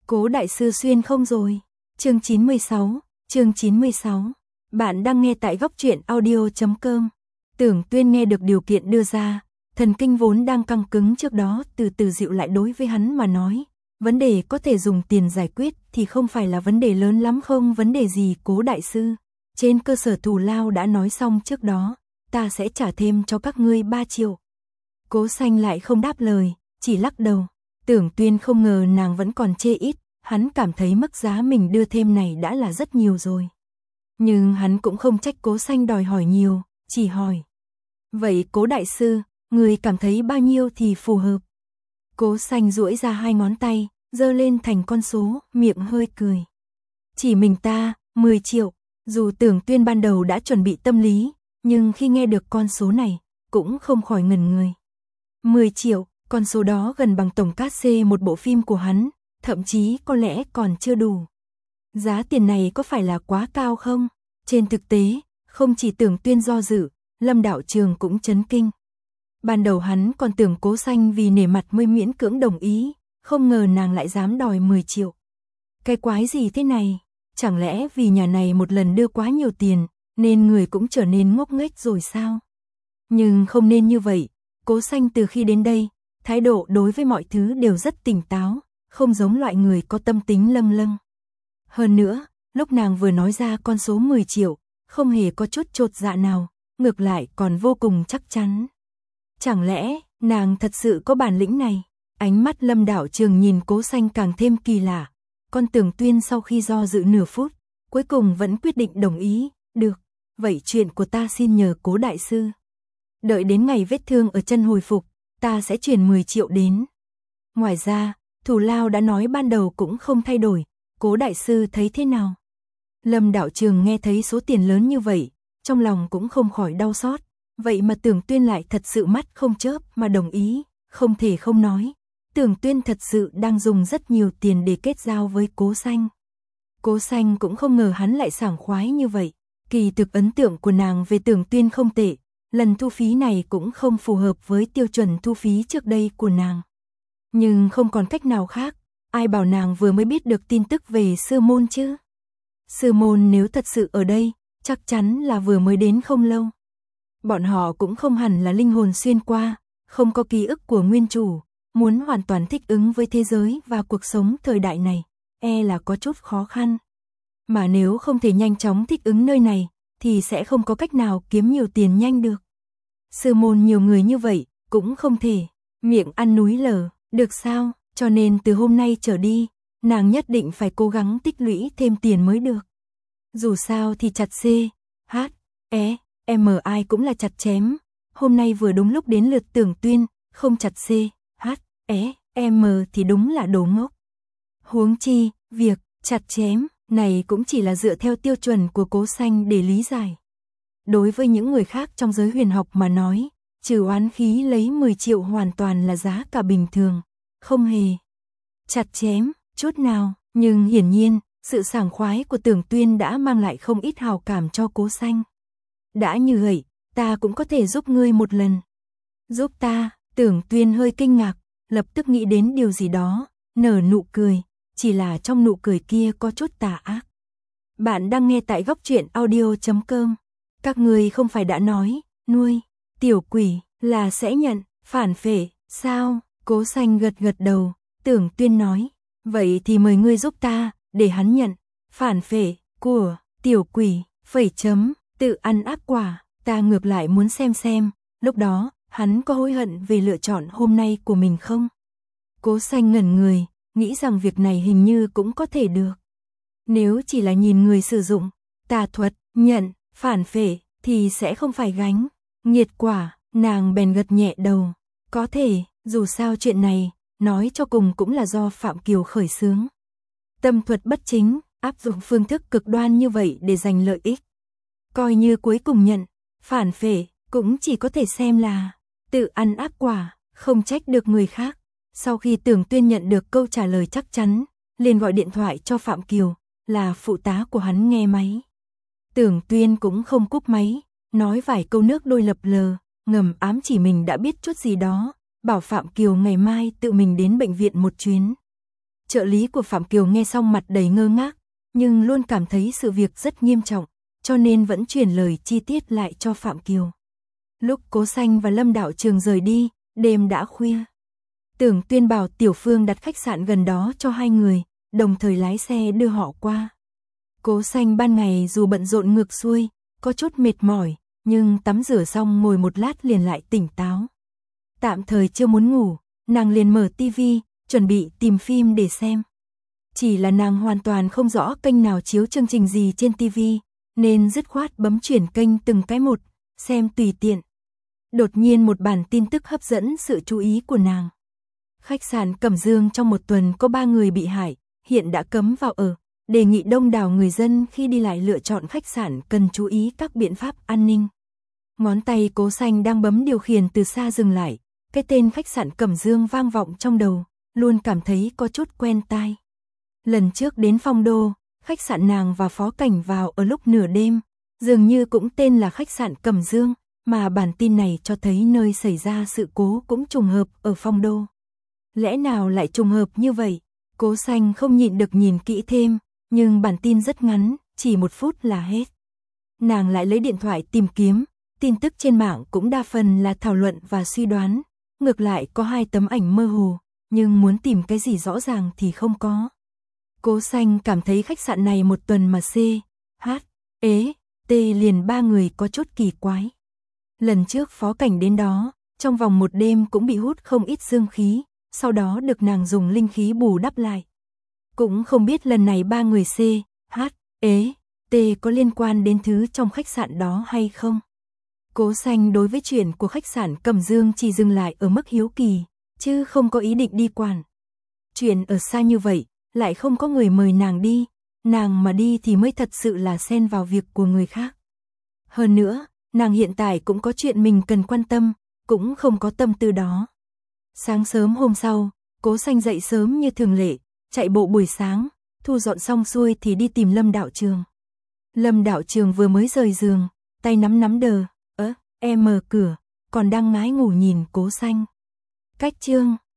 Cố đại sư xuyên không rồi. Chương 96. Bạn đang nghe tại góc truyện audio.com. Tưởng Tuyên nghe được điều kiện đưa ra, thần kinh vốn đang căng cứng trước đó từ từ dịu lại. Đối với hắn mà nói, vấn đề có thể dùng tiền giải quyết thì không phải là vấn đề lớn lắm. Không vấn đề gì Cố đại sư, trên cơ sở thù lao đã nói xong trước đó, ta sẽ trả thêm cho các ngươi 3 triệu. Cố Xanh lại không đáp lời, chỉ lắc đầu. Tưởng Tuyên không ngờ nàng vẫn còn chê ít, hắn cảm thấy mức giá mình đưa thêm này đã là rất nhiều rồi. Nhưng hắn cũng không trách Cố Xanh đòi hỏi nhiều, chỉ hỏi. Vậy Cố đại sư, người cảm thấy bao nhiêu thì phù hợp? Cố Xanh duỗi ra 2 ngón tay, giơ lên thành con số, miệng hơi cười. Chỉ mình ta, 10 triệu, dù Tưởng Tuyên ban đầu đã chuẩn bị tâm lý, nhưng khi nghe được con số này, cũng không khỏi ngẩn người. 10 triệu, con số đó gần bằng tổng cát xê một bộ phim của hắn, thậm chí có lẽ còn chưa đủ. Giá tiền này có phải là quá cao không? Trên thực tế, không chỉ Tưởng Tuyên do dự, Lâm Đạo Trường cũng chấn kinh. Ban đầu hắn còn tưởng Cố Xanh vì nể mặt mới miễn cưỡng đồng ý, không ngờ nàng lại dám đòi 10 triệu. Cái quái gì thế này? Chẳng lẽ vì nhà này một lần đưa quá nhiều tiền, nên người cũng trở nên ngốc nghếch rồi sao? Nhưng không nên như vậy, Cố Xanh từ khi đến đây, thái độ đối với mọi thứ đều rất tỉnh táo, không giống loại người có tâm tính lâng lâng. Hơn nữa, lúc nàng vừa nói ra con số 10 triệu, không hề có chút chột dạ nào, ngược lại còn vô cùng chắc chắn. Chẳng lẽ, nàng thật sự có bản lĩnh này? Ánh mắt Lâm Đạo Trường nhìn Cố Xanh càng thêm kỳ lạ. Con Tưởng Tuyên sau khi do dự nửa phút, cuối cùng vẫn quyết định đồng ý. Được, vậy chuyện của ta xin nhờ Cố đại sư. Đợi đến ngày vết thương ở chân hồi phục, ta sẽ chuyển 10 triệu đến. Ngoài ra, thù lao đã nói ban đầu cũng không thay đổi, Cố đại sư thấy thế nào? Lâm Đạo Trường nghe thấy số tiền lớn như vậy, trong lòng cũng không khỏi đau xót. Vậy mà Tưởng Tuyên lại thật sự mắt không chớp mà đồng ý, không thể không nói. Tưởng Tuyên thật sự đang dùng rất nhiều tiền để kết giao với Cố Xanh. Cố Xanh cũng không ngờ hắn lại sảng khoái như vậy. Kỳ thực ấn tượng của nàng về Tưởng Tuyên không tệ, lần thu phí này cũng không phù hợp với tiêu chuẩn thu phí trước đây của nàng. Nhưng không còn cách nào khác, ai bảo nàng vừa mới biết được tin tức về sư môn chứ? Sư môn nếu thật sự ở đây, chắc chắn là vừa mới đến không lâu. Bọn họ cũng không hẳn là linh hồn xuyên qua, không có ký ức của nguyên chủ, muốn hoàn toàn thích ứng với thế giới và cuộc sống thời đại này, là có chút khó khăn. Mà nếu không thể nhanh chóng thích ứng nơi này, thì sẽ không có cách nào kiếm nhiều tiền nhanh được. Sư môn nhiều người như vậy, cũng không thể, miệng ăn núi lở, được sao, cho nên từ hôm nay trở đi, nàng nhất định phải cố gắng tích lũy thêm tiền mới được. Dù sao thì chặt C, H, E, M ai cũng là chặt chém, hôm nay vừa đúng lúc đến lượt Tưởng Tuyên, không chặt C, H, E, M thì đúng là đồ ngốc. Huống chi, việc chặt chém này cũng chỉ là dựa theo tiêu chuẩn của Cố Xanh để lý giải. Đối với những người khác trong giới huyền học mà nói, trừ oán khí lấy 10 triệu hoàn toàn là giá cả bình thường, không hề chặt chém chút nào, nhưng hiển nhiên, sự sảng khoái của Tưởng Tuyên đã mang lại không ít hào cảm cho Cố Xanh. Đã như vậy, ta cũng có thể giúp ngươi một lần. Giúp ta? Tưởng Tuyên hơi kinh ngạc, lập tức nghĩ đến điều gì đó, nở nụ cười, chỉ là trong nụ cười kia có chút tà ác. Bạn đang nghe tại góc truyện audio.com. Các ngươi không phải đã nói, nuôi tiểu quỷ là sẽ nhận phản phệ, sao? Cố Xanh gật gật đầu, Tưởng Tuyên nói, vậy thì mời ngươi giúp ta, để hắn nhận phản phệ của tiểu quỷ, tự ăn ác quả, ta ngược lại muốn xem, lúc đó, hắn có hối hận về lựa chọn hôm nay của mình không? Cố Xanh ngẩn người, nghĩ rằng việc này hình như cũng có thể được. Nếu chỉ là nhìn người sử dụng tà thuật, nhận phản phệ, thì sẽ không phải gánh nghiệt quả, nàng bèn gật nhẹ đầu. Có thể, dù sao chuyện này, nói cho cùng cũng là do Phạm Kiều khởi xướng. Tâm thuật bất chính, áp dụng phương thức cực đoan như vậy để giành lợi ích. Coi như cuối cùng nhận phản phệ, cũng chỉ có thể xem là tự ăn ác quả, không trách được người khác. Sau khi Tưởng Tuyên nhận được câu trả lời chắc chắn, liền gọi điện thoại cho Phạm Kiều, là phụ tá của hắn nghe máy. Tưởng Tuyên cũng không cúp máy, nói vài câu nước đôi lập lờ, ngầm ám chỉ mình đã biết chút gì đó, bảo Phạm Kiều ngày mai tự mình đến bệnh viện một chuyến. Trợ lý của Phạm Kiều nghe xong mặt đầy ngơ ngác, nhưng luôn cảm thấy sự việc rất nghiêm trọng, cho nên vẫn truyền lời chi tiết lại cho Phạm Kiều. Lúc Cố Xanh và Lâm Đạo Trường rời đi, đêm đã khuya. Tưởng Tuyên bảo Tiểu Phương đặt khách sạn gần đó cho hai người, đồng thời lái xe đưa họ qua. Cố Xanh ban ngày dù bận rộn ngược xuôi, có chút mệt mỏi, nhưng tắm rửa xong ngồi một lát liền lại tỉnh táo. Tạm thời chưa muốn ngủ, nàng liền mở tivi, chuẩn bị tìm phim để xem. Chỉ là nàng hoàn toàn không rõ kênh nào chiếu chương trình gì trên tivi, nên dứt khoát bấm chuyển kênh từng cái một, xem tùy tiện. Đột nhiên một bản tin tức hấp dẫn sự chú ý của nàng. Khách sạn Cẩm Dương trong một tuần có 3 người bị hại, hiện đã cấm vào ở, đề nghị đông đảo người dân khi đi lại lựa chọn khách sạn cần chú ý các biện pháp an ninh. Ngón tay Cố Xanh đang bấm điều khiển từ xa dừng lại, cái tên khách sạn Cẩm Dương vang vọng trong đầu, luôn cảm thấy có chút quen tai. Lần trước đến Phong Đô, khách sạn nàng và Phó Cảnh vào ở lúc nửa đêm, dường như cũng tên là khách sạn Cẩm Dương, mà bản tin này cho thấy nơi xảy ra sự cố cũng trùng hợp ở Phong Đô. Lẽ nào lại trùng hợp như vậy? Cố Xanh không nhịn được nhìn kỹ thêm, nhưng bản tin rất ngắn, chỉ 1 phút là hết. Nàng lại lấy điện thoại tìm kiếm, tin tức trên mạng cũng đa phần là thảo luận và suy đoán, ngược lại có 2 tấm ảnh mơ hồ, nhưng muốn tìm cái gì rõ ràng thì không có. Cố Xanh cảm thấy khách sạn này một tuần mà C, H, E, T liền 3 người có chút kỳ quái. Lần trước Phó Cảnh đến đó, trong vòng 1 đêm cũng bị hút không ít dương khí, sau đó được nàng dùng linh khí bù đắp lại. Cũng không biết lần này 3 người C, H, E, T có liên quan đến thứ trong khách sạn đó hay không. Cố Xanh đối với chuyện của khách sạn Cẩm Dương chỉ dừng lại ở mức hiếu kỳ, chứ không có ý định đi quản. Chuyện ở xa như vậy, lại không có người mời nàng đi, nàng mà đi thì mới thật sự là xen vào việc của người khác. Hơn nữa, nàng hiện tại cũng có chuyện mình cần quan tâm, cũng không có tâm tư đó. Sáng sớm hôm sau, Cố Xanh dậy sớm như thường lệ, chạy bộ buổi sáng, thu dọn xong xuôi thì đi tìm Lâm Đạo Trường. Lâm Đạo Trường vừa mới rời giường, tay nắm đờ, em mở cửa, còn đang ngái ngủ nhìn Cố Xanh. Cách chương